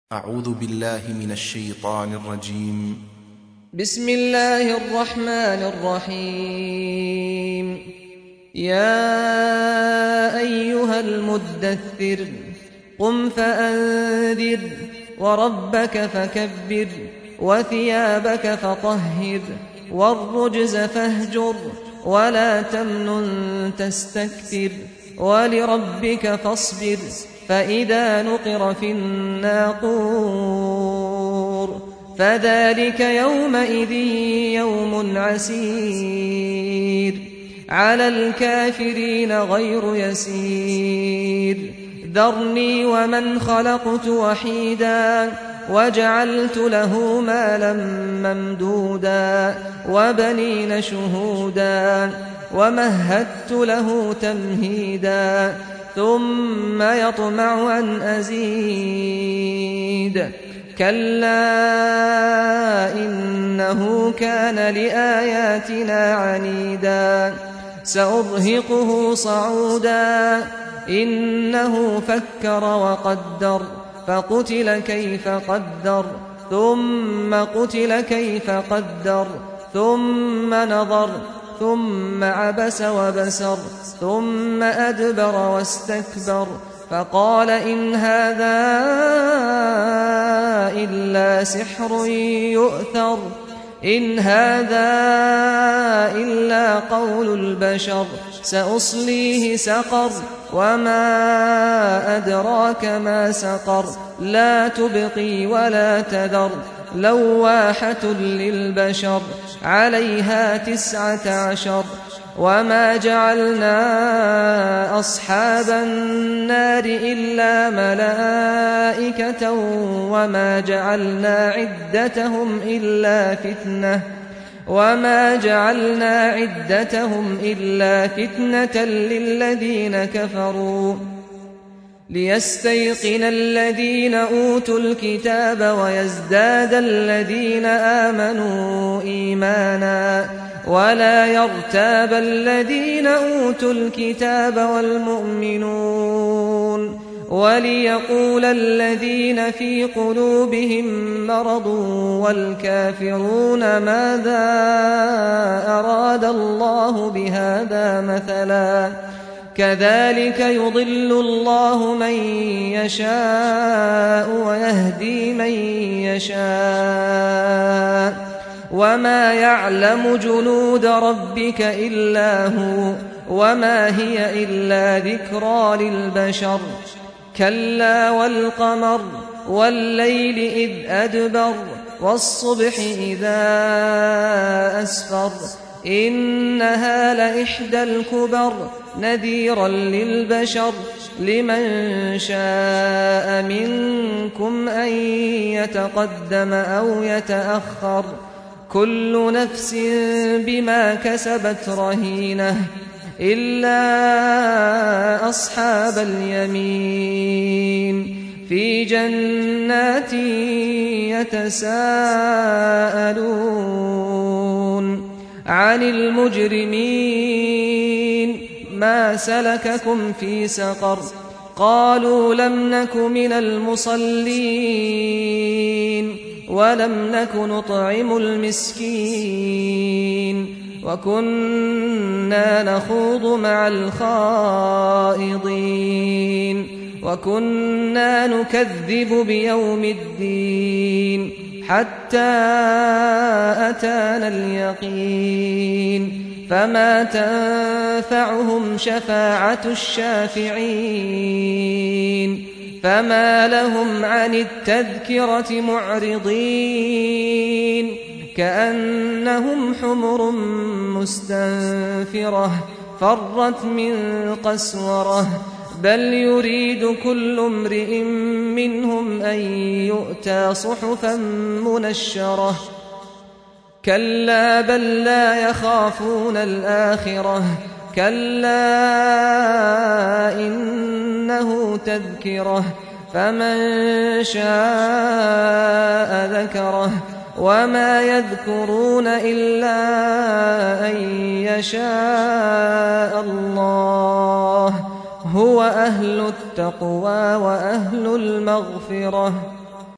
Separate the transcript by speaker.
Speaker 1: أعوذ بالله من الشيطان الرجيم.
Speaker 2: بسم الله الرحمن الرحيم. يا أيها المدثر قم فأنذر وربك فكبر وثيابك فطهر والرجز فاهجر ولا تمنن تستكثر ولربك فاصبر فإذا نقر في الناقور فذلك يومئذ يوم عسير على الكافرين غير يسير. ذرني ومن خلقت وحيدا وجعلت له مالا ممدودا وبنين شهودا ومهدت له تمهيدا ثم يطمع أن أزيد كلا إنه كان لآياتنا عنيدا سأرهقه صعودا إنه فكر وقدر فقتل كيف قدر ثم قتل كيف قدر ثم نظر ثم عبس وبسر ثم أدبر واستكبر فقال إن هذا إلا سحر يؤثر إن هذا إلا قول البشر سأصليه سقر وما أدراك ما سقر لا تبقي ولا تذر لواحة للبشر عليها 19 وما جعلنا أصحاب النار إلا ملائكة وما جعلنا عدتهم إلا فتنة للذين كفروا ليستيقن الذين أوتوا الكتاب ويزداد الذين آمنوا إيمانا ولا يرتاب الذين أوتوا الكتاب والمؤمنون وليقول الذين في قلوبهم مرض والكافرون ماذا أراد الله بهذا مثلا كذلك يضل الله من يشاء ويهدي من يشاء وما يعلم جنود ربك إلا هو وما هي إلا ذكرى للبشر. كلا والقمر والليل إذ أدبر والصبح إذا أسفر إنها لإحدى الكبر نذيرا للبشر لمن شاء منكم أن يتقدم أو يتأخر كل نفس بما كسبت رهينة إلا أصحاب اليمين في جنات يتساءلون عن المجرمين ما سلككم في سقر قالوا لم نك من المصلين ولم نك نطعم المسكين وكنا نخوض مع الخائضين وكنا نكذب بيوم الدين حتى أتانا اليقين فما تنفعهم شفاعة الشافعين فما لهم عن التذكرة معرضين كأنهم حمر مستنفرة فرت من قسورة بل يريد كل امرئ منهم أن يؤتى صحفا منشرة كلا بل لا يخافون الآخرة كلا إنه تذكرة فمن شاء ذكره وما يذكرون إلا أن يشاء الله هو أهل التقوى وأهل المغفرة.